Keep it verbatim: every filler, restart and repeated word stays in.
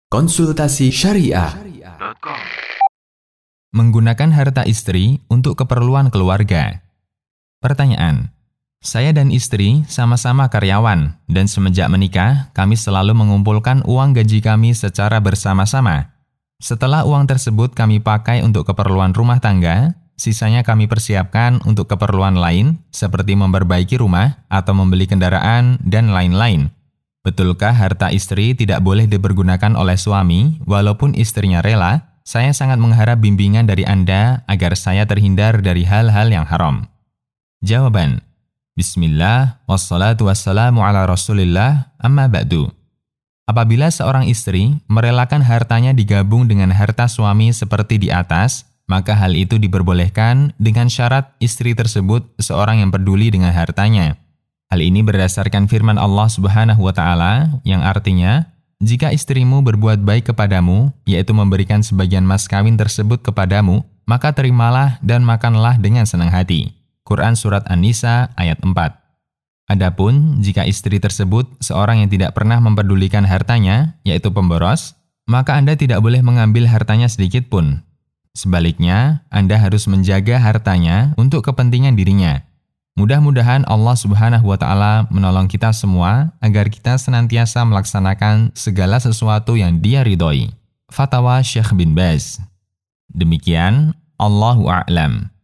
Konsultasi Syariah. Menggunakan harta istri untuk keperluan keluarga. Pertanyaan: saya dan istri sama-sama karyawan, dan semenjak menikah, kami selalu mengumpulkan uang gaji kami secara bersama-sama. Setelah uang tersebut kami pakai untuk keperluan rumah tangga, sisanya kami persiapkan untuk keperluan lain, seperti memperbaiki rumah atau membeli kendaraan, dan lain-lain. Betulkah harta istri tidak boleh dipergunakan oleh suami, walaupun istrinya rela? Saya sangat mengharap bimbingan dari Anda agar saya terhindar dari hal-hal yang haram. Jawaban: Bismillah, wassalatu wassalamu ala rasulillah, amma ba'du. Apabila seorang istri merelakan hartanya digabung dengan harta suami seperti di atas, maka hal itu diperbolehkan dengan syarat istri tersebut seorang yang peduli dengan hartanya. Hal ini berdasarkan firman Allah Subhanahu wa Ta'ala yang artinya, jika istrimu berbuat baik kepadamu, yaitu memberikan sebagian mas kawin tersebut kepadamu, maka terimalah dan makanlah dengan senang hati. Quran Surat An-Nisa ayat empat. Adapun jika istri tersebut seorang yang tidak pernah mempedulikan hartanya, yaitu pemboros, maka Anda tidak boleh mengambil hartanya sedikit pun. Sebaliknya, Anda harus menjaga hartanya untuk kepentingan dirinya. Mudah-mudahan Allah Subhanahu wa Ta'ala menolong kita semua agar kita senantiasa melaksanakan segala sesuatu yang Dia ridhoi. Fatwa Syekh bin Baz. Demikian, Allahu a'lam.